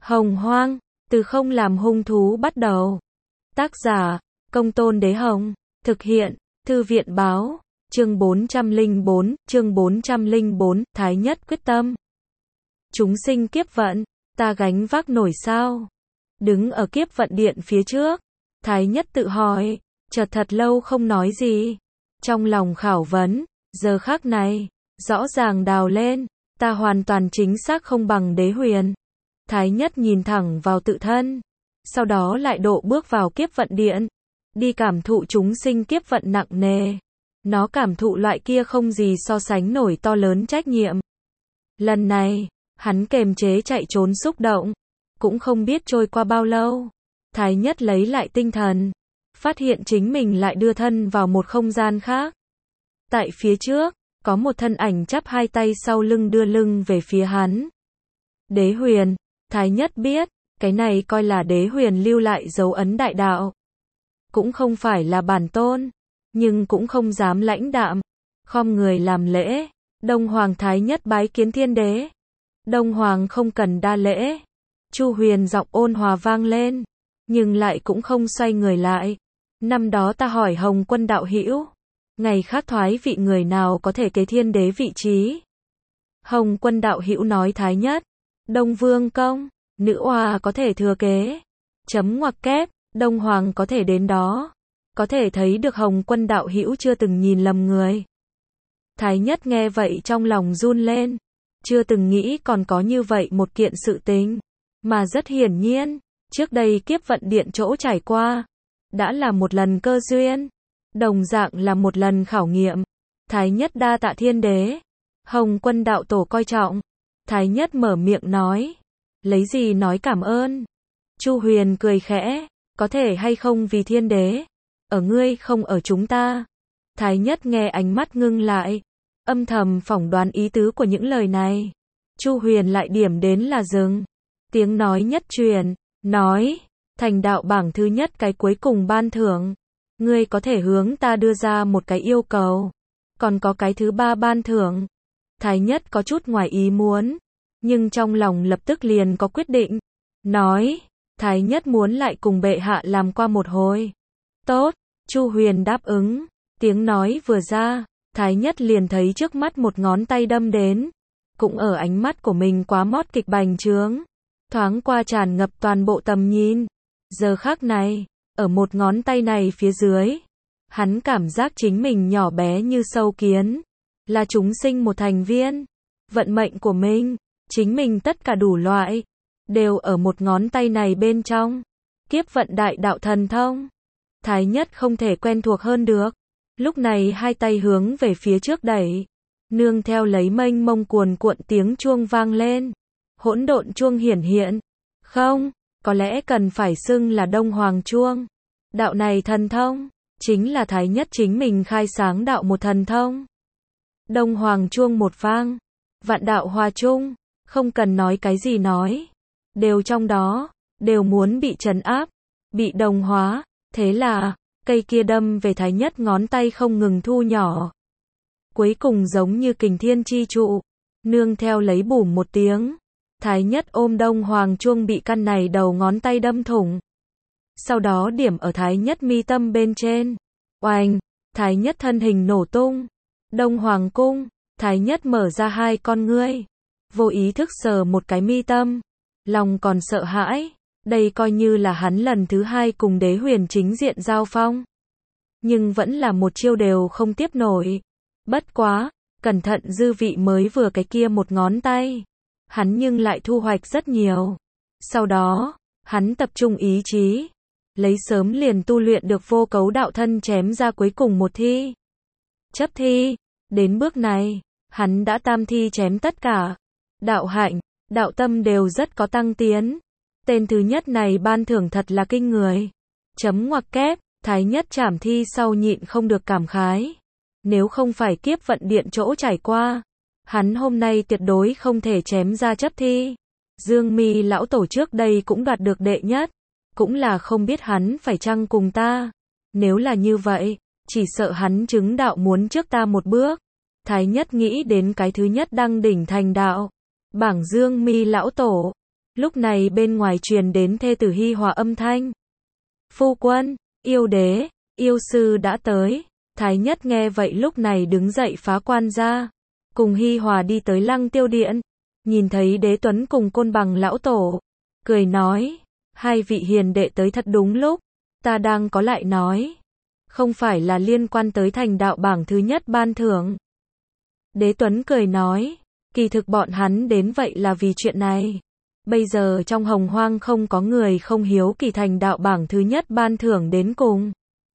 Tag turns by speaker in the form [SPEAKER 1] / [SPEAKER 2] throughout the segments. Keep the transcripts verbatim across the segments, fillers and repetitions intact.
[SPEAKER 1] Hồng Hoang, từ không làm hung thú bắt đầu. Tác giả, Công Tôn Đế Hồng. Thực hiện, Thư viện Báo. Chương bốn trăm lẻ bốn, chương bốn trăm lẻ bốn, Thái Nhất quyết tâm. Chúng sinh kiếp vận, ta gánh vác nổi sao? Đứng ở kiếp vận điện phía trước, Thái Nhất tự hỏi, chợt thật lâu không nói gì. Trong lòng khảo vấn, giờ khắc này, rõ ràng đào lên, ta hoàn toàn chính xác không bằng Đế Huyền. Thái Nhất nhìn thẳng vào tự thân, sau đó lại độ bước vào kiếp vận điện, đi cảm thụ chúng sinh kiếp vận nặng nề. Nó cảm thụ loại kia không gì so sánh nổi to lớn trách nhiệm. Lần này, hắn kềm chế chạy trốn xúc động, cũng không biết trôi qua bao lâu. Thái Nhất lấy lại tinh thần, phát hiện chính mình lại đưa thân vào một không gian khác. Tại phía trước, có một thân ảnh chắp hai tay sau lưng đưa lưng về phía hắn. Đế Huyền, Thái Nhất biết, cái này coi là Đế Huyền lưu lại dấu ấn đại đạo. Cũng không phải là bản tôn, nhưng cũng không dám lãnh đạm, khom người làm lễ. Đông Hoàng Thái Nhất bái kiến thiên đế. Đông Hoàng không cần đa lễ. Chu Huyền giọng ôn hòa vang lên, nhưng lại cũng không xoay người lại. Năm đó ta hỏi Hồng Quân đạo hữu, ngày khác thoái vị người nào có thể kế thiên đế vị trí? Hồng Quân đạo hữu nói Thái Nhất, Đông Vương công, nữ oa có thể thừa kế. Chấm ngoặc kép, Đông Hoàng có thể đến đó. Có thể thấy được Hồng Quân đạo hữu chưa từng nhìn lầm người. Thái Nhất nghe vậy trong lòng run lên, chưa từng nghĩ còn có như vậy một kiện sự tình, mà rất hiển nhiên, trước đây kiếp vận điện chỗ trải qua, đã là một lần cơ duyên, đồng dạng là một lần khảo nghiệm. Thái Nhất đa tạ thiên đế. Hồng Quân đạo tổ coi trọng. Thái Nhất mở miệng nói, lấy gì nói cảm ơn? Chu Huyền cười khẽ, có thể hay không vì thiên đế, ở ngươi không ở chúng ta. Thái Nhất nghe ánh mắt ngưng lại, âm thầm phỏng đoán ý tứ của những lời này. Chu Huyền lại điểm đến là dừng, tiếng nói nhất truyền, nói, thành đạo bảng thứ nhất cái cuối cùng ban thưởng, ngươi có thể hướng ta đưa ra một cái yêu cầu, còn có cái thứ ba ban thưởng. Thái Nhất có chút ngoài ý muốn, nhưng trong lòng lập tức liền có quyết định, nói, Thái Nhất muốn lại cùng bệ hạ làm qua một hồi. Tốt, Chu Huyền đáp ứng, tiếng nói vừa ra, Thái Nhất liền thấy trước mắt một ngón tay đâm đến, cũng ở ánh mắt của mình quá mót kịch bành trướng, thoáng qua tràn ngập toàn bộ tầm nhìn. Giờ khắc này, ở một ngón tay này phía dưới, hắn cảm giác chính mình nhỏ bé như sâu kiến, là chúng sinh một thành viên, vận mệnh của mình, chính mình tất cả đủ loại, đều ở một ngón tay này bên trong. Kiếp vận đại đạo thần thông, Thái Nhất không thể quen thuộc hơn được. Lúc này hai tay hướng về phía trước đẩy, nương theo lấy mênh mông cuồn cuộn tiếng chuông vang lên, hỗn độn chuông hiển hiện. Không, có lẽ cần phải xưng là Đông Hoàng chuông. Đạo này thần thông, chính là Thái Nhất chính mình khai sáng đạo một thần thông. Đông Hoàng chuông một vang, vạn đạo hòa chung, không cần nói cái gì nói, đều trong đó, đều muốn bị trấn áp, bị đồng hóa. Thế là, cây kia đâm về Thái Nhất ngón tay không ngừng thu nhỏ. Cuối cùng giống như kình thiên chi trụ, nương theo lấy bùm một tiếng, Thái Nhất ôm Đông Hoàng chuông bị căn này đầu ngón tay đâm thủng. Sau đó điểm ở Thái Nhất mi tâm bên trên. Oanh, Thái Nhất thân hình nổ tung. Đông Hoàng cung, Thái Nhất mở ra hai con ngươi, vô ý thức sờ một cái mi tâm, lòng còn sợ hãi. Đây coi như là hắn lần thứ hai cùng Đế Huyền chính diện giao phong, nhưng vẫn là một chiêu đều không tiếp nổi. Bất quá, cẩn thận dư vị mới vừa cái kia một ngón tay, hắn nhưng lại thu hoạch rất nhiều. Sau đó, hắn tập trung ý chí, lấy sớm liền tu luyện được vô cấu đạo thân chém ra cuối cùng một thi. Chấp thi, đến bước này, hắn đã tam thi chém tất cả. Đạo hạnh, đạo tâm đều rất có tăng tiến. Tên thứ nhất này ban thưởng thật là kinh người. Chấm ngoặc kép, Thái Nhất trảm thi sau nhịn không được cảm khái. Nếu không phải kiếp vận điện chỗ trải qua, hắn hôm nay tuyệt đối không thể chém ra chấp thi. Dương Mi lão tổ trước đây cũng đoạt được đệ nhất, cũng là không biết hắn phải chăng cùng ta. Nếu là như vậy, chỉ sợ hắn chứng đạo muốn trước ta một bước. Thái Nhất nghĩ đến cái thứ nhất đăng đỉnh thành đạo, bảng Dương Mi lão tổ. Lúc này bên ngoài truyền đến thê tử Hi Hòa âm thanh. Phu quân, yêu đế, yêu sư đã tới. Thái nhất nghe vậy lúc này đứng dậy phá quan ra. Cùng Hi Hòa đi tới Lăng Tiêu Điện. Nhìn thấy Đế Tuấn cùng Côn Bằng lão tổ. Cười nói, hai vị hiền đệ tới thật đúng lúc. Ta đang có lại nói. Không phải là liên quan tới thành đạo bảng thứ nhất ban thưởng. Đế Tuấn cười nói, kỳ thực bọn hắn đến vậy là vì chuyện này. Bây giờ trong hồng hoang không có người không hiếu kỳ thành đạo bảng thứ nhất ban thưởng đến cùng.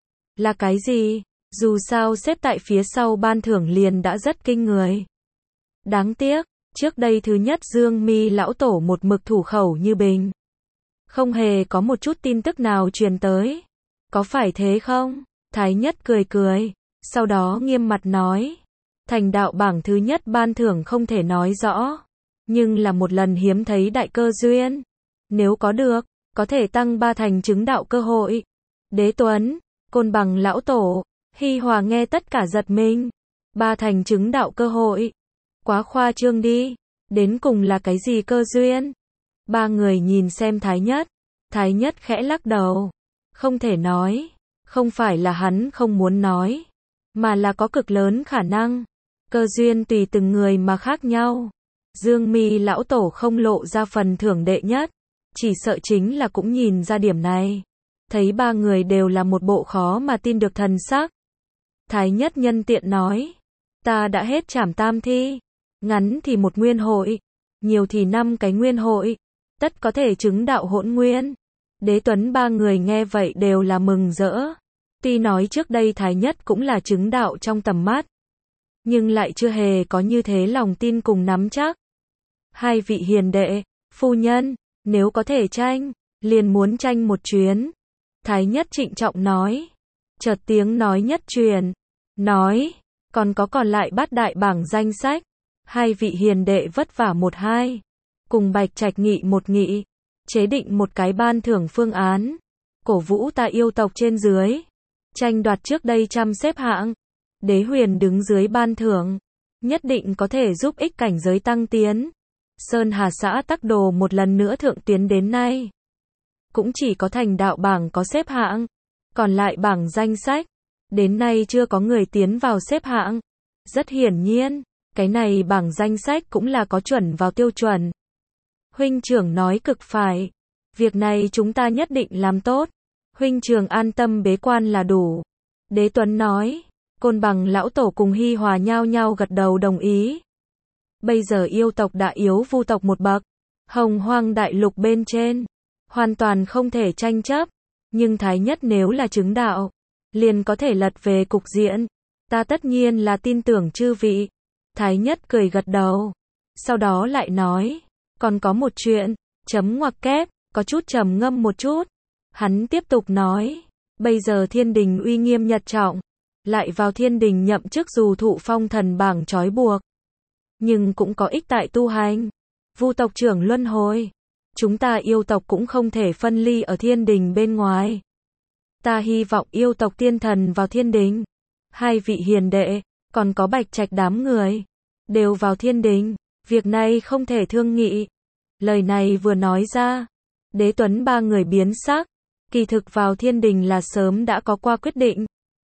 [SPEAKER 1] Là cái gì? Dù sao xếp tại phía sau ban thưởng liền đã rất kinh người. Đáng tiếc, trước đây thứ nhất Dương Mi lão tổ một mực thủ khẩu như bình. Không hề có một chút tin tức nào truyền tới. Có phải thế không? Thái nhất cười cười, sau đó nghiêm mặt nói. Thành đạo bảng thứ nhất ban thưởng không thể nói rõ. Nhưng là một lần hiếm thấy đại cơ duyên. Nếu có được, có thể tăng ba thành chứng đạo cơ hội. Đế Tuấn, Côn Bằng lão tổ, Hi Hòa nghe tất cả giật mình. Ba thành chứng đạo cơ hội. Quá khoa trương đi. Đến cùng là cái gì cơ duyên? Ba người nhìn xem Thái nhất. Thái nhất khẽ lắc đầu. Không thể nói. Không phải là hắn không muốn nói. Mà là có cực lớn khả năng. Cơ duyên tùy từng người mà khác nhau. Dương Mi lão tổ không lộ ra phần thưởng đệ nhất. Chỉ sợ chính là cũng nhìn ra điểm này. Thấy ba người đều là một bộ khó mà tin được thần sắc. Thái nhất nhân tiện nói. Ta đã hết trảm tam thi. Ngắn thì một nguyên hội. Nhiều thì năm cái nguyên hội. Tất có thể chứng đạo hỗn nguyên. Đế Tuấn ba người nghe vậy đều là mừng rỡ. Tuy nói trước đây Thái nhất cũng là chứng đạo trong tầm mắt. Nhưng lại chưa hề có như thế lòng tin cùng nắm chắc. Hai vị hiền đệ, phu nhân, nếu có thể tranh, liền muốn tranh một chuyến. Thái nhất trịnh trọng nói. Chợt tiếng nói nhất truyền. Nói, còn có còn lại bát đại bảng danh sách. Hai vị hiền đệ vất vả một hai. Cùng Bạch Trạch nghị một nghị. Chế định một cái ban thưởng phương án. Cổ vũ ta yêu tộc trên dưới. Tranh đoạt trước đây trăm xếp hạng. Đế huyền đứng dưới ban thưởng. Nhất định có thể giúp ích cảnh giới tăng tiến. Sơn Hà xã Tắc Đồ một lần nữa thượng tiến đến nay. Cũng chỉ có thành đạo bảng có xếp hạng. Còn lại bảng danh sách. Đến nay chưa có người tiến vào xếp hạng. Rất hiển nhiên. Cái này bảng danh sách cũng là có chuẩn vào tiêu chuẩn. Huynh trưởng nói cực phải. Việc này chúng ta nhất định làm tốt. Huynh trưởng an tâm bế quan là đủ. Đế Tuấn nói. Côn Bằng lão tổ cùng Hi Hòa nhao nhao gật đầu đồng ý. Bây giờ yêu tộc đã yếu vu tộc một bậc. Hồng hoang đại lục bên trên. Hoàn toàn không thể tranh chấp. Nhưng Thái nhất nếu là chứng đạo. Liền có thể lật về cục diện. Ta tất nhiên là tin tưởng chư vị. Thái nhất cười gật đầu. Sau đó lại nói. Còn có một chuyện. Chấm ngoặc kép. Có chút trầm ngâm một chút. Hắn tiếp tục nói. Bây giờ thiên đình uy nghiêm nhật trọng. Lại vào thiên đình nhậm chức dù thụ phong thần bảng trói buộc. Nhưng cũng có ích tại tu hành. Vu tộc trưởng luân hồi. Chúng ta yêu tộc cũng không thể phân ly ở thiên đình bên ngoài. Ta hy vọng yêu tộc tiên thần vào thiên đình. Hai vị hiền đệ, còn có Bạch Trạch đám người. Đều vào thiên đình. Việc này không thể thương nghị. Lời này vừa nói ra. Đế Tuấn ba người biến sắc. Kỳ thực vào thiên đình là sớm đã có qua quyết định.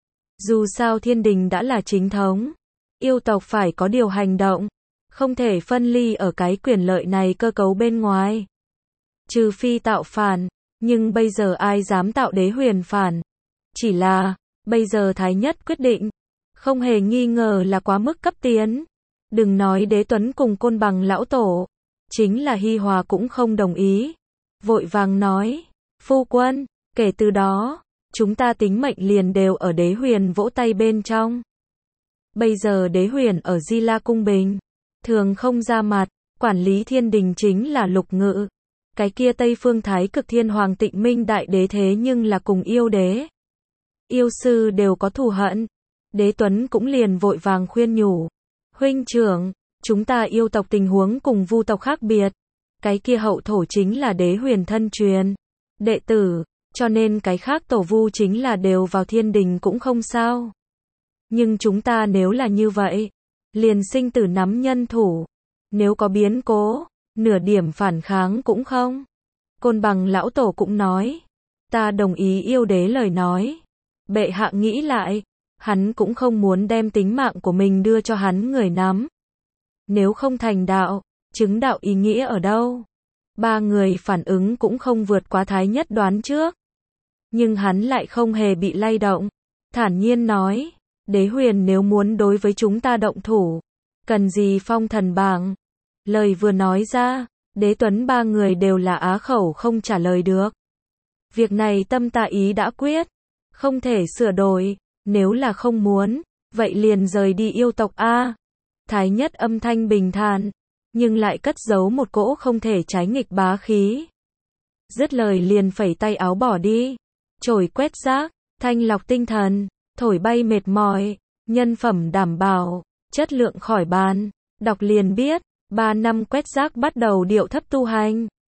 [SPEAKER 1] Dù sao thiên đình đã là chính thống. Yêu tộc phải có điều hành động. Không thể phân ly ở cái quyền lợi này cơ cấu bên ngoài. Trừ phi tạo phản. Nhưng bây giờ ai dám tạo đế huyền phản. Chỉ là, bây giờ Thái nhất quyết định. Không hề nghi ngờ là quá mức cấp tiến. Đừng nói Đế Tuấn cùng Côn Bằng lão tổ. Chính là Hi Hòa cũng không đồng ý. Vội vàng nói. Phu quân, kể từ đó. Chúng ta tính mệnh liền đều ở đế huyền vỗ tay bên trong. Bây giờ đế huyền ở Di La Cung Bình. Thường không ra mặt. Quản lý thiên đình chính là Lục Ngự. Cái kia Tây Phương Thái Cực Thiên Hoàng Tịnh Minh Đại Đế thế nhưng là cùng yêu đế. Yêu sư đều có thù hận. Đế Tuấn cũng liền vội vàng khuyên nhủ. Huynh trưởng, chúng ta yêu tộc tình huống cùng vu tộc khác biệt. Cái kia hậu thổ chính là đế huyền thân truyền. Đệ tử. Cho nên cái khác tổ vu chính là đều vào thiên đình cũng không sao. Nhưng chúng ta nếu là như vậy. Liền sinh tử nắm nhân thủ. Nếu có biến cố. Nửa điểm phản kháng cũng không. Côn Bằng lão tổ cũng nói, ta đồng ý yêu đế lời nói. Bệ hạ nghĩ lại, hắn cũng không muốn đem tính mạng của mình đưa cho hắn người nắm. Nếu không thành đạo, chứng đạo ý nghĩa ở đâu? Ba người phản ứng cũng không vượt quá Thái Nhất đoán trước. Nhưng hắn lại không hề bị lay động. Thản nhiên nói, đế huyền nếu muốn đối với chúng ta động thủ, cần gì phong thần bảng? Lời vừa nói ra, Đế Tuấn ba người đều là á khẩu không trả lời được. Việc này tâm ta ý đã quyết, không thể sửa đổi, nếu là không muốn, vậy liền rời đi yêu tộc a. Thái Nhất âm thanh bình thản, nhưng lại cất giấu một cỗ không thể trái nghịch bá khí. Dứt lời liền phẩy tay áo bỏ đi, chổi quét rác, thanh lọc tinh thần, thổi bay mệt mỏi, nhân phẩm đảm bảo, chất lượng khỏi bàn, đọc liền biết, ba năm quét rác bắt đầu điệu thấp tu hành.